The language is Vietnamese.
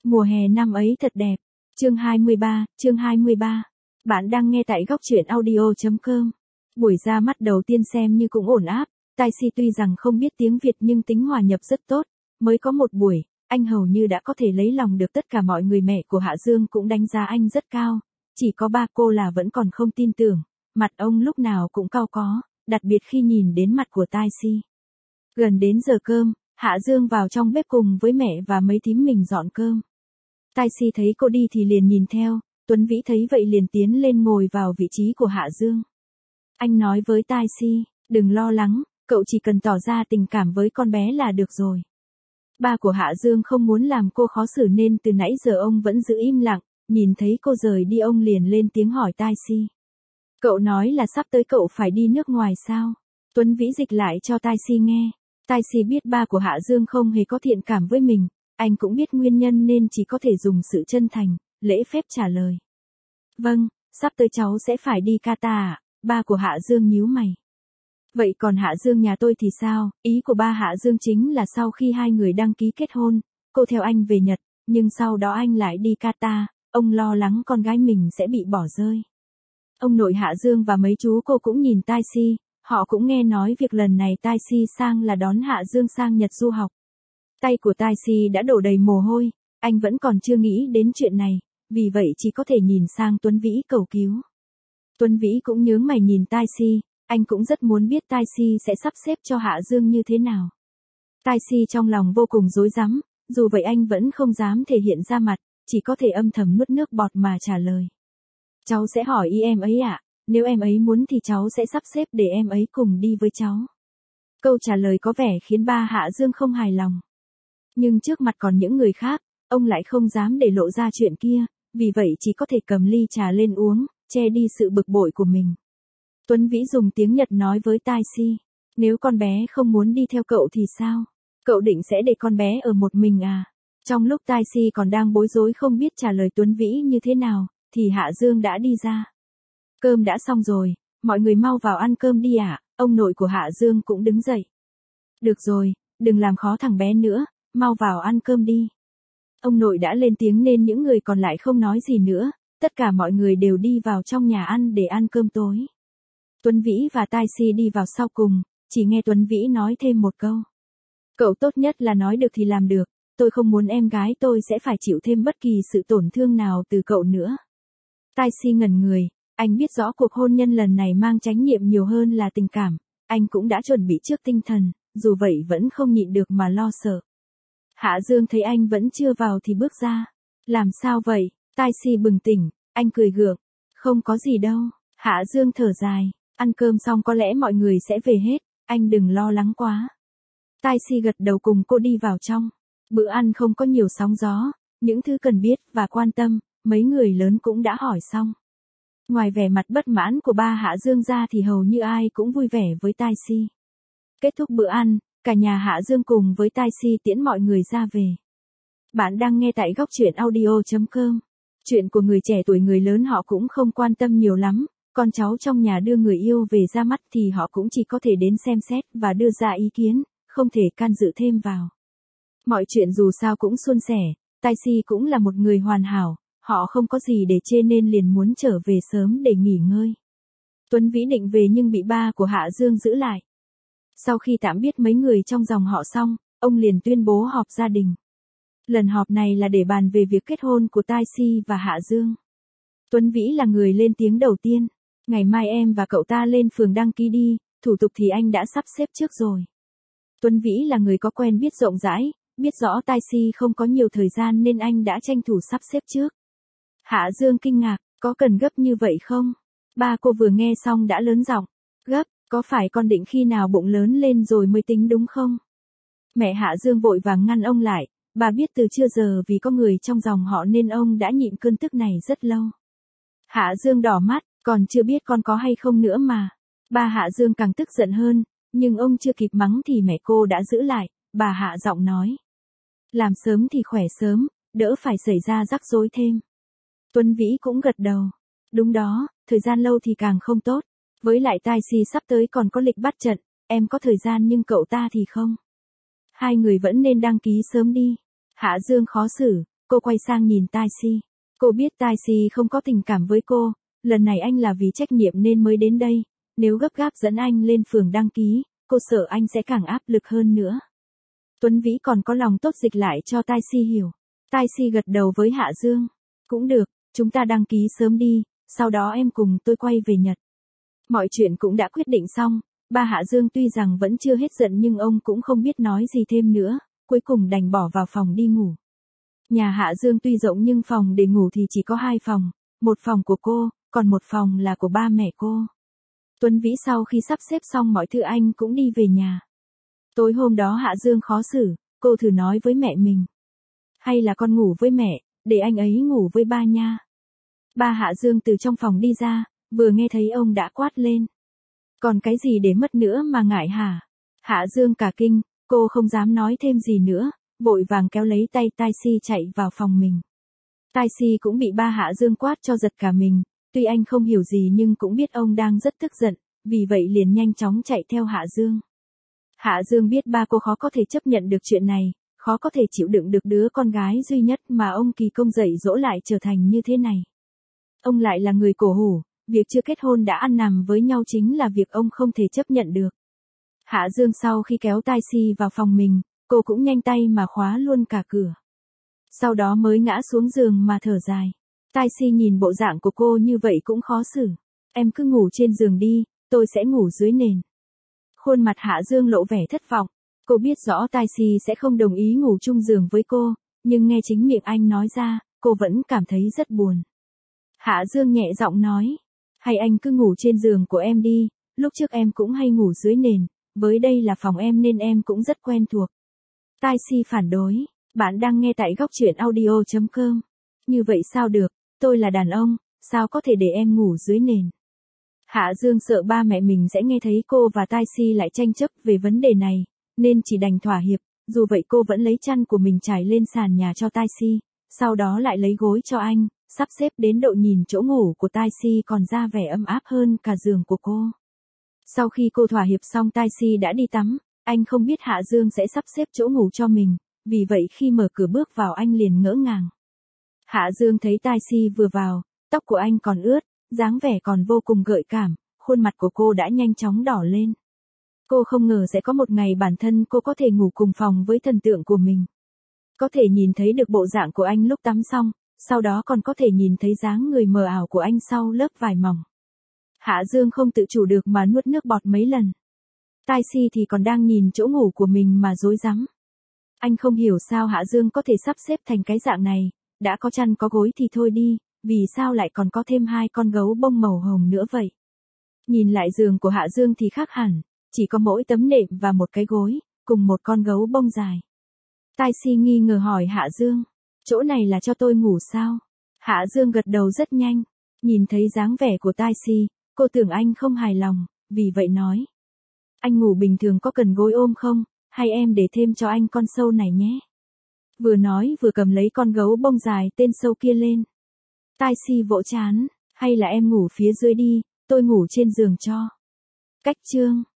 Mùa hè năm ấy thật đẹp. Chương 23. Bạn đang nghe tại góc truyện audio.com. Buổi ra mắt đầu tiên xem như cũng ổn áp. Tai Si tuy rằng không biết tiếng Việt nhưng tính hòa nhập rất tốt. Mới có một buổi, anh hầu như đã có thể lấy lòng được tất cả mọi người. Mẹ của Hạ Dương cũng đánh giá anh rất cao. Chỉ có ba cô là vẫn còn không tin tưởng. Mặt ông lúc nào cũng cau có, đặc biệt khi nhìn đến mặt của Tai Si. Gần đến giờ cơm, Hạ Dương vào trong bếp cùng với mẹ và mấy thím mình dọn cơm. Tai Si thấy cô đi thì liền nhìn theo, Tuấn Vĩ thấy vậy liền tiến lên ngồi vào vị trí của Hạ Dương. Anh nói với Tai Si, đừng lo lắng, cậu chỉ cần tỏ ra tình cảm với con bé là được rồi. Ba của Hạ Dương không muốn làm cô khó xử nên từ nãy giờ ông vẫn giữ im lặng, nhìn thấy cô rời đi ông liền lên tiếng hỏi Tai Si. Cậu nói là sắp tới cậu phải đi nước ngoài sao? Tuấn Vĩ dịch lại cho Tai Si nghe. Tai Si biết ba của Hạ Dương không hề có thiện cảm với mình, anh cũng biết nguyên nhân nên chỉ có thể dùng sự chân thành, lễ phép trả lời. Vâng, sắp tới cháu sẽ phải đi Qatar ạ. Ba của Hạ Dương nhíu mày. Vậy còn Hạ Dương nhà tôi thì sao? Ý của ba Hạ Dương chính là sau khi hai người đăng ký kết hôn, cô theo anh về Nhật, nhưng sau đó anh lại đi Qatar, ông lo lắng con gái mình sẽ bị bỏ rơi. Ông nội Hạ Dương và mấy chú cô cũng nhìn Tai Si, họ cũng nghe nói việc lần này Tai Si sang là đón Hạ Dương sang Nhật du học. Tay của Tai Si đã đổ đầy mồ hôi, anh vẫn còn chưa nghĩ đến chuyện này, vì vậy chỉ có thể nhìn sang Tuấn Vĩ cầu cứu. Tuấn Vĩ cũng nhướng mày nhìn Tai Si, anh cũng rất muốn biết Tai Si sẽ sắp xếp cho Hạ Dương như thế nào. Tai Si trong lòng vô cùng rối rắm, dù vậy anh vẫn không dám thể hiện ra mặt, chỉ có thể âm thầm nuốt nước bọt mà trả lời. Cháu sẽ hỏi ý em ấy ạ, nếu em ấy muốn thì cháu sẽ sắp xếp để em ấy cùng đi với cháu. Câu trả lời có vẻ khiến ba Hạ Dương không hài lòng. Nhưng trước mặt còn những người khác, ông lại không dám để lộ ra chuyện kia, vì vậy chỉ có thể cầm ly trà lên uống, che đi sự bực bội của mình. Tuấn Vĩ dùng tiếng Nhật nói với Tai Si, nếu con bé không muốn đi theo cậu thì sao? Cậu định sẽ để con bé ở một mình à? Trong lúc Tai Si còn đang bối rối không biết trả lời Tuấn Vĩ như thế nào, thì Hạ Dương đã đi ra. Cơm đã xong rồi, mọi người mau vào ăn cơm đi ạ. Ông nội của Hạ Dương cũng đứng dậy. Được rồi, đừng làm khó thằng bé nữa, mau vào ăn cơm đi. Ông nội đã lên tiếng nên những người còn lại không nói gì nữa, tất cả mọi người đều đi vào trong nhà ăn để ăn cơm tối. Tuấn Vĩ và Tai Si đi vào sau cùng, chỉ nghe Tuấn Vĩ nói thêm một câu. Cậu tốt nhất là nói được thì làm được, tôi không muốn em gái tôi sẽ phải chịu thêm bất kỳ sự tổn thương nào từ cậu nữa. Tai Si ngẩn người, anh biết rõ cuộc hôn nhân lần này mang trách nhiệm nhiều hơn là tình cảm, anh cũng đã chuẩn bị trước tinh thần, dù vậy vẫn không nhịn được mà lo sợ. Hạ Dương thấy anh vẫn chưa vào thì bước ra. Làm sao vậy? Tai Si bừng tỉnh, anh cười gượng. Không có gì đâu. Hạ Dương thở dài, ăn cơm xong có lẽ mọi người sẽ về hết, anh đừng lo lắng quá. Tai Si gật đầu cùng cô đi vào trong. Bữa ăn không có nhiều sóng gió, những thứ cần biết và quan tâm, mấy người lớn cũng đã hỏi xong. Ngoài vẻ mặt bất mãn của ba Hạ Dương ra thì hầu như ai cũng vui vẻ với Tai Si. Kết thúc bữa ăn, cả nhà Hạ Dương cùng với Tai Si tiễn mọi người ra về. Bạn đang nghe tại góc truyện audio.com. Chuyện của người trẻ tuổi người lớn họ cũng không quan tâm nhiều lắm, con cháu trong nhà đưa người yêu về ra mắt thì họ cũng chỉ có thể đến xem xét và đưa ra ý kiến, không thể can dự thêm vào. Mọi chuyện dù sao cũng suôn sẻ, Tai Si cũng là một người hoàn hảo, họ không có gì để chê nên liền muốn trở về sớm để nghỉ ngơi. Tuấn Vĩ định về nhưng bị ba của Hạ Dương giữ lại. Sau khi tạm biết mấy người trong dòng họ xong, ông liền tuyên bố họp gia đình. Lần họp này là để bàn về việc kết hôn của Tai Si và Hạ Dương. Tuấn Vĩ là người lên tiếng đầu tiên. Ngày mai em và cậu ta lên phường đăng ký đi, thủ tục thì anh đã sắp xếp trước rồi. Tuấn Vĩ là người có quen biết rộng rãi, biết rõ Tai Si không có nhiều thời gian nên anh đã tranh thủ sắp xếp trước. Hạ Dương kinh ngạc, có cần gấp như vậy không? Ba cô vừa nghe xong đã lớn giọng, gấp, có phải con định khi nào bụng lớn lên rồi mới tính đúng không? Mẹ Hạ Dương vội vàng ngăn ông lại, bà biết từ trưa giờ vì có người trong dòng họ nên ông đã nhịn cơn tức này rất lâu. Hạ Dương đỏ mắt, còn chưa biết con có hay không nữa mà. Ba Hạ Dương càng tức giận hơn, nhưng ông chưa kịp mắng thì mẹ cô đã giữ lại, bà hạ giọng nói. Làm sớm thì khỏe sớm, đỡ phải xảy ra rắc rối thêm. Tuấn Vĩ cũng gật đầu. Đúng đó, thời gian lâu thì càng không tốt. Với lại Tai Si sắp tới còn có lịch bắt trận, em có thời gian nhưng cậu ta thì không. Hai người vẫn nên đăng ký sớm đi. Hạ Dương khó xử, cô quay sang nhìn Tai Si. Cô biết Tai Si không có tình cảm với cô, lần này anh là vì trách nhiệm nên mới đến đây, nếu gấp gáp dẫn anh lên phường đăng ký, cô sợ anh sẽ càng áp lực hơn nữa. Tuấn Vĩ còn có lòng tốt dịch lại cho Tai Si hiểu. Tai Si gật đầu với Hạ Dương. Cũng được, chúng ta đăng ký sớm đi, sau đó em cùng tôi quay về Nhật. Mọi chuyện cũng đã quyết định xong, ba Hạ Dương tuy rằng vẫn chưa hết giận nhưng ông cũng không biết nói gì thêm nữa, cuối cùng đành bỏ vào phòng đi ngủ. Nhà Hạ Dương tuy rộng nhưng phòng để ngủ thì chỉ có 2 phòng, một phòng của cô, còn một phòng là của ba mẹ cô. Tuấn Vĩ sau khi sắp xếp xong mọi thứ anh cũng đi về nhà. Tối hôm đó Hạ Dương khó xử, cô thử nói với mẹ mình. Hay là con ngủ với mẹ, để anh ấy ngủ với ba nha. Ba Hạ Dương từ trong phòng đi ra, vừa nghe thấy ông đã quát lên. Còn cái gì để mất nữa mà ngại hả? Hạ Dương cả kinh, cô không dám nói thêm gì nữa, vội vàng kéo lấy tay Tai Si chạy vào phòng mình. Tai Si cũng bị ba Hạ Dương quát cho giật cả mình, tuy anh không hiểu gì nhưng cũng biết ông đang rất tức giận, vì vậy liền nhanh chóng chạy theo Hạ Dương. Hạ Dương biết ba cô khó có thể chấp nhận được chuyện này, khó có thể chịu đựng được đứa con gái duy nhất mà ông kỳ công dạy dỗ lại trở thành như thế này. Ông lại là người cổ hủ, việc chưa kết hôn đã ăn nằm với nhau chính là việc ông không thể chấp nhận được. Hạ Dương sau khi kéo Tai Si vào phòng mình, cô cũng nhanh tay mà khóa luôn cả cửa. Sau đó mới ngã xuống giường mà thở dài. Tai Si nhìn bộ dạng của cô như vậy cũng khó xử. Em cứ ngủ trên giường đi, tôi sẽ ngủ dưới nền. Khuôn mặt Hạ Dương lộ vẻ thất vọng. Cô biết rõ Tai Si sẽ không đồng ý ngủ chung giường với cô, nhưng nghe chính miệng anh nói ra, cô vẫn cảm thấy rất buồn. Hạ Dương nhẹ giọng nói, hay anh cứ ngủ trên giường của em đi, lúc trước em cũng hay ngủ dưới nền, với đây là phòng em nên em cũng rất quen thuộc. Tai Si phản đối, bạn đang nghe tại góc truyện audio.com. Như vậy sao được, tôi là đàn ông, sao có thể để em ngủ dưới nền. Hạ Dương sợ ba mẹ mình sẽ nghe thấy cô và Tai Si lại tranh chấp về vấn đề này, nên chỉ đành thỏa hiệp, dù vậy cô vẫn lấy chăn của mình trải lên sàn nhà cho Tai Si, sau đó lại lấy gối cho anh, sắp xếp đến độ nhìn chỗ ngủ của Tai Si còn ra vẻ ấm áp hơn cả giường của cô. Sau khi cô thỏa hiệp xong Tai Si đã đi tắm, anh không biết Hạ Dương sẽ sắp xếp chỗ ngủ cho mình, vì vậy khi mở cửa bước vào anh liền ngỡ ngàng. Hạ Dương thấy Tai Si vừa vào, tóc của anh còn ướt, dáng vẻ còn vô cùng gợi cảm, khuôn mặt của cô đã nhanh chóng đỏ lên. Cô không ngờ sẽ có một ngày bản thân cô có thể ngủ cùng phòng với thần tượng của mình. Có thể nhìn thấy được bộ dạng của anh lúc tắm xong, sau đó còn có thể nhìn thấy dáng người mờ ảo của anh sau lớp vải mỏng. Hạ Dương không tự chủ được mà nuốt nước bọt mấy lần. Tai Si thì còn đang nhìn chỗ ngủ của mình mà rối rắm. Anh không hiểu sao Hạ Dương có thể sắp xếp thành cái dạng này, đã có chăn có gối thì thôi đi, vì sao lại còn có thêm 2 con gấu bông màu hồng nữa vậy? Nhìn lại giường của Hạ Dương thì khác hẳn, chỉ có mỗi tấm nệm và một cái gối, cùng một con gấu bông dài. Tai Si nghi ngờ hỏi Hạ Dương, chỗ này là cho tôi ngủ sao? Hạ Dương gật đầu rất nhanh, nhìn thấy dáng vẻ của Tai Si, cô tưởng anh không hài lòng, vì vậy nói. Anh ngủ bình thường có cần gối ôm không, hay em để thêm cho anh con sâu này nhé? Vừa nói vừa cầm lấy con gấu bông dài tên sâu kia lên. Tai Si vỗ trán, hay là em ngủ phía dưới đi, tôi ngủ trên giường cho. Cách chương